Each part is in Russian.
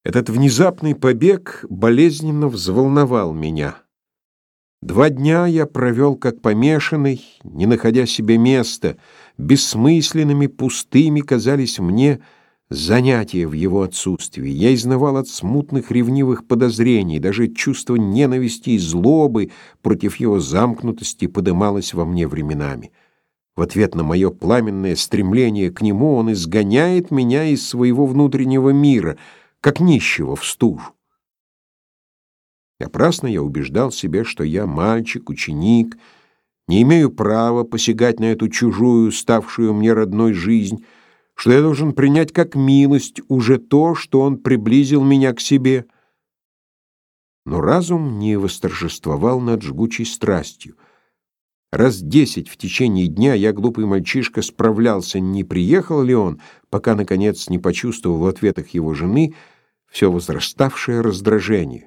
Этот внезапный побег болезненно взволновал меня. 2 дня я провел как помешанный, не находя себе места. Бессмысленными, пустыми казались мне занятия в его отсутствии. Я изнывал от смутных ревнивых подозрений, даже чувство ненависти и злобы против его замкнутости подымалось во мне временами. В ответ на мое пламенное стремление к нему он изгоняет меня из своего внутреннего мира, как нищего в стужу. Напрасно я убеждал себя, что я мальчик, ученик, не имею права посягать на эту чужую, ставшую мне родной жизнь, что я должен принять как милость уже то, что он приблизил меня к себе. Но разум не восторжествовал над жгучей страстью. Раз 10 в течение дня я, глупый мальчишка, справлялся, не приехал ли он, пока, наконец, не почувствовал в ответах его жены все возраставшее раздражение.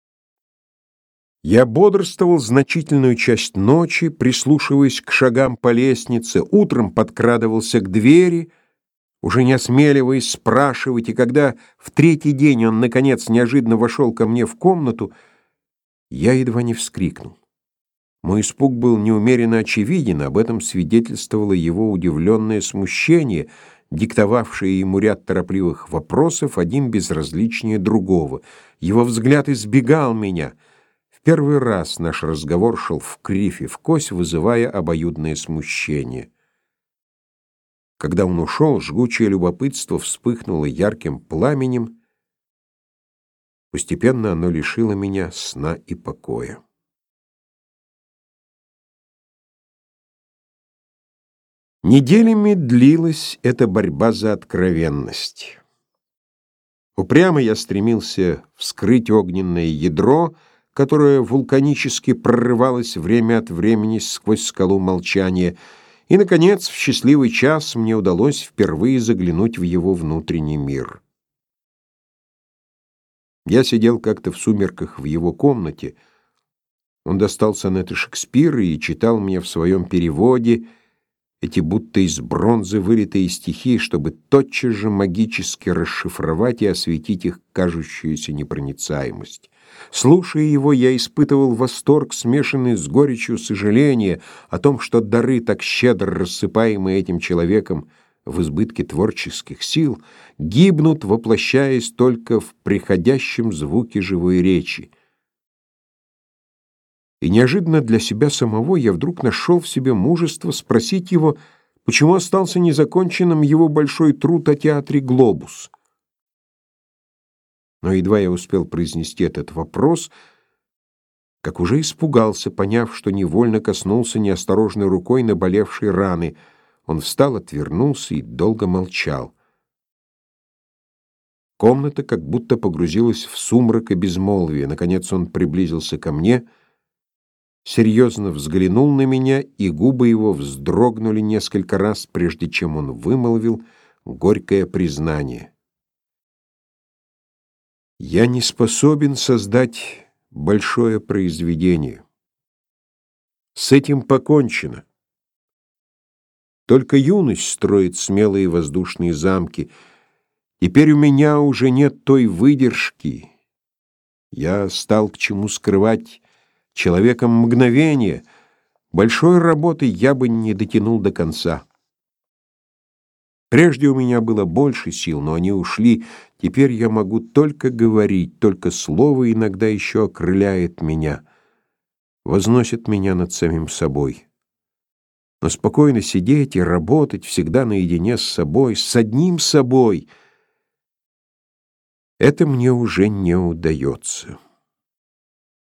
Я бодрствовал значительную часть ночи, прислушиваясь к шагам по лестнице, утром подкрадывался к двери, уже не осмеливаясь спрашивать, и когда в 3-й день он, наконец, неожиданно вошел ко мне в комнату, я едва не вскрикнул. Мой испуг был неумеренно очевиден, об этом свидетельствовало его удивленное смущение, диктовавшее ему ряд торопливых вопросов, один безразличнее другого. Его взгляд избегал меня. В первый раз наш разговор шел вкривь и вкось, вызывая обоюдное смущение. Когда он ушел, жгучее любопытство вспыхнуло ярким пламенем. Постепенно оно лишило меня сна и покоя. Неделями длилась эта борьба за откровенность. Упрямо я стремился вскрыть огненное ядро, которое вулканически прорывалось время от времени сквозь скалу молчания, и, наконец, в счастливый час мне удалось впервые заглянуть в его внутренний мир. Я сидел как-то в сумерках в его комнате. Он достал сонеты Шекспира и читал мне в своем переводе эти будто из бронзы вылитые стихи, чтобы тотчас же магически расшифровать и осветить их кажущуюся непроницаемость. Слушая его, я испытывал восторг, смешанный с горечью сожаления о том, что дары, так щедро рассыпаемые этим человеком в избытке творческих сил, гибнут, воплощаясь только в приходящем звуке живой речи. И неожиданно для себя самого я вдруг нашел в себе мужество спросить его, почему остался незаконченным его большой труд о театре «Глобус». Но едва я успел произнести этот вопрос, как уже испугался, поняв, что невольно коснулся неосторожной рукой наболевшей раны. Он встал, отвернулся и долго молчал. Комната как будто погрузилась в сумрак и безмолвие. Наконец он приблизился ко мне, серьезно взглянул на меня, и губы его вздрогнули несколько раз, прежде чем он вымолвил горькое признание. «Я не способен создать большое произведение. С этим покончено. Только юность строит смелые воздушные замки. Теперь у меня уже нет той выдержки. Я стал к чему скрывать человеком мгновение. Большой работы я бы не дотянул до конца. Прежде у меня было больше сил, но они ушли. Теперь я могу только говорить, только слово иногда еще окрыляет меня, возносит меня над самим собой. Но спокойно сидеть и работать всегда наедине с собой, с одним собой, это мне уже не удается».